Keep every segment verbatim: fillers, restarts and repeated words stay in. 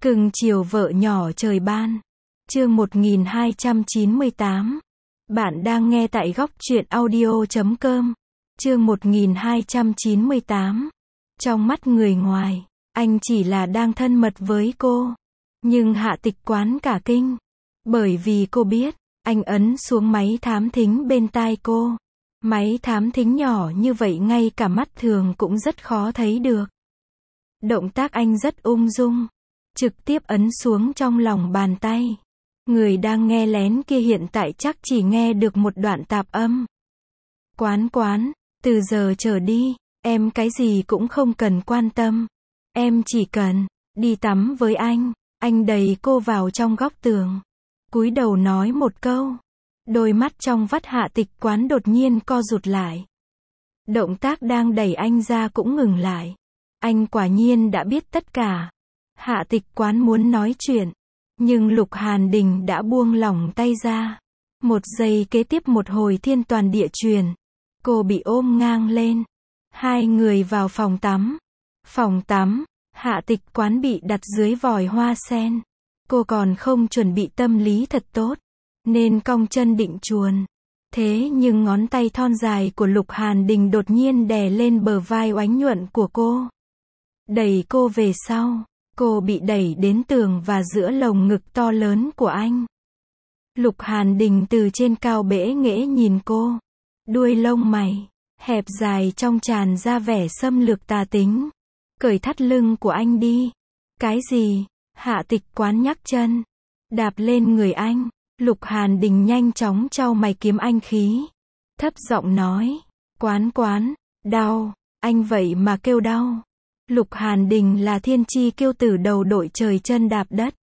Cưng chiều vợ nhỏ trời ban. Chương một nghìn hai trăm chín mươi tám. Bạn đang nghe tại góc truyện audio chấm com. Chương một nghìn hai trăm chín mươi tám. Trong mắt người ngoài, anh chỉ là đang thân mật với cô. Nhưng Hạ Tịch Quán cả kinh. Bởi vì cô biết, anh ấn xuống máy thám thính bên tai cô. Máy thám thính nhỏ như vậy ngay cả mắt thường cũng rất khó thấy được. Động tác anh rất ung dung. Trực tiếp ấn xuống trong lòng bàn tay. Người đang nghe lén kia hiện tại chắc chỉ nghe được một đoạn tạp âm. Quán quán, từ giờ trở đi, em cái gì cũng không cần quan tâm. Em chỉ cần đi tắm với anh. Anh đẩy cô vào trong góc tường. Cúi đầu nói một câu. Đôi mắt trong vắt Hạ Tịch Quán đột nhiên co rụt lại. Động tác đang đẩy anh ra cũng ngừng lại. Anh quả nhiên đã biết tất cả. Hạ Tịch Quán muốn nói chuyện. Nhưng Lục Hàn Đình đã buông lỏng tay ra. Một giây kế tiếp một hồi thiên toàn địa truyền. Cô bị ôm ngang lên. Hai người vào phòng tắm. Phòng tắm, Hạ Tịch Quán bị đặt dưới vòi hoa sen. Cô còn không chuẩn bị tâm lý thật tốt. Nên cong chân định chuồn. Thế nhưng ngón tay thon dài của Lục Hàn Đình đột nhiên đè lên bờ vai oánh nhuận của cô. Đẩy cô về sau. Cô bị đẩy đến tường và giữa lồng ngực to lớn của anh. Lục Hàn Đình từ trên cao bẽ nghễ nhìn cô. Đuôi lông mày hẹp dài trong tràn ra vẻ xâm lược tà tính. Cởi thắt lưng của anh đi. Cái gì? Hạ Tịch Quán nhắc chân. Đạp lên người anh. Lục Hàn Đình nhanh chóng trao mày kiếm anh khí. Thấp giọng nói. Quán quán, đau. Anh vậy mà kêu đau. Lục Hàn Đình là thiên chi kiêu tử đầu đội trời chân đạp đất.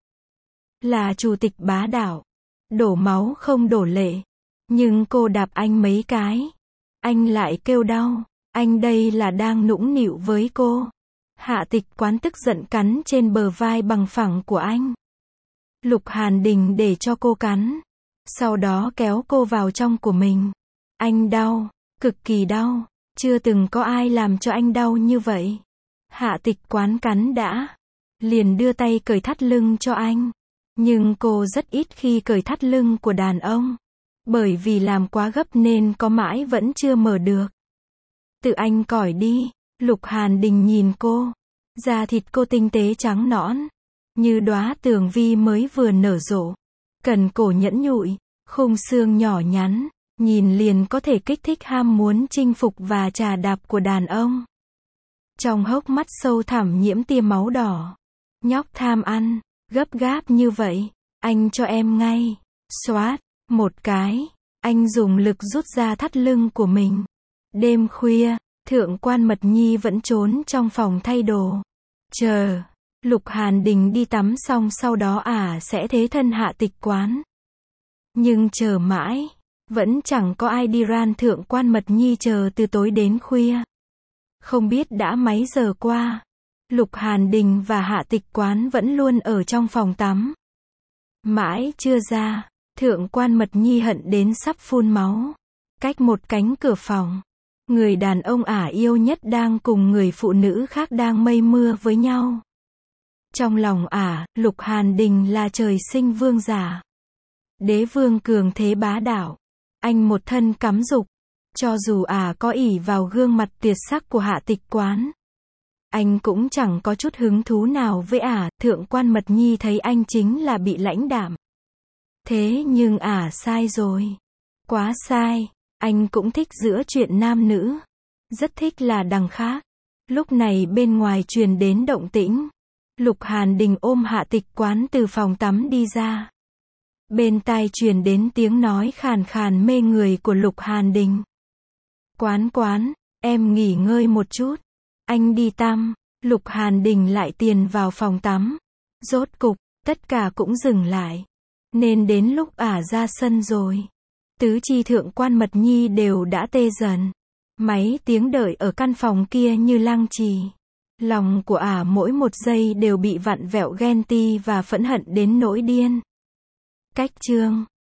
Là chủ tịch bá đạo. Đổ máu không đổ lệ. Nhưng cô đạp anh mấy cái. Anh lại kêu đau. Anh đây là đang nũng nịu với cô. Hạ Tịch Quán tức giận cắn trên bờ vai bằng phẳng của anh. Lục Hàn Đình để cho cô cắn. Sau đó kéo cô vào trong của mình. Anh đau. Cực kỳ đau. Chưa từng có ai làm cho anh đau như vậy. Hạ Tịch Quán cắn đã. Liền đưa tay cởi thắt lưng cho anh. Nhưng cô rất ít khi cởi thắt lưng của đàn ông. Bởi vì làm quá gấp nên có mãi vẫn chưa mở được. Tự anh cởi đi. Lục Hàn Đình nhìn cô. Da thịt cô tinh tế trắng nõn. Như đóa tường vi mới vừa nở rộ. Cần cổ nhẫn nhụi. Khung xương nhỏ nhắn. Nhìn liền có thể kích thích ham muốn chinh phục và trà đạp của đàn ông. Trong hốc mắt sâu thẳm nhiễm tia máu đỏ. Nhóc tham ăn. Gấp gáp như vậy. Anh cho em ngay. Xoát. Một cái. Anh dùng lực rút ra thắt lưng của mình. Đêm khuya. Thượng quan Mật Nhi vẫn trốn trong phòng thay đồ. Chờ. Lục Hàn Đình đi tắm xong sau đó ả sẽ thế thân Hạ Tịch Quán. Nhưng chờ mãi. Vẫn chẳng có ai đi ran Thượng quan Mật Nhi chờ từ tối đến khuya. Không biết đã mấy giờ qua. Lục Hàn Đình và Hạ Tịch Quán vẫn luôn ở trong phòng tắm. Mãi chưa ra. Thượng quan Mật Nhi hận đến sắp phun máu. Cách một cánh cửa phòng. Người đàn ông ả yêu nhất đang cùng người phụ nữ khác đang mây mưa với nhau. Trong lòng ả, Lục Hàn Đình là trời sinh vương giả. Đế vương cường thế bá đạo. Anh một thân cắm dục. Cho dù ả có ỷ vào gương mặt tuyệt sắc của Hạ Tịch Quán. Anh cũng chẳng có chút hứng thú nào với ả. Thượng quan Mật Nhi thấy anh chính là bị lãnh đạm. Thế nhưng ả sai rồi. Quá sai. Anh cũng thích giữa chuyện nam nữ. Rất thích là đằng khác. Lúc này bên ngoài truyền đến động tĩnh. Lục Hàn Đình ôm Hạ Tịch Quán từ phòng tắm đi ra. Bên tai truyền đến tiếng nói khàn khàn mê người của Lục Hàn Đình. Quán quán, em nghỉ ngơi một chút. Anh đi tắm. Lục Hàn Đình lại tiền vào phòng tắm. Rốt cục, tất cả cũng dừng lại. Nên đến lúc ả ra sân rồi. Tứ chi Thượng quan Mật Nhi đều đã tê dần. Mấy tiếng đợi ở căn phòng kia như lăng trì. Lòng của ả mỗi một giây đều bị vặn vẹo ghen ti và phẫn hận đến nỗi điên. Cách chương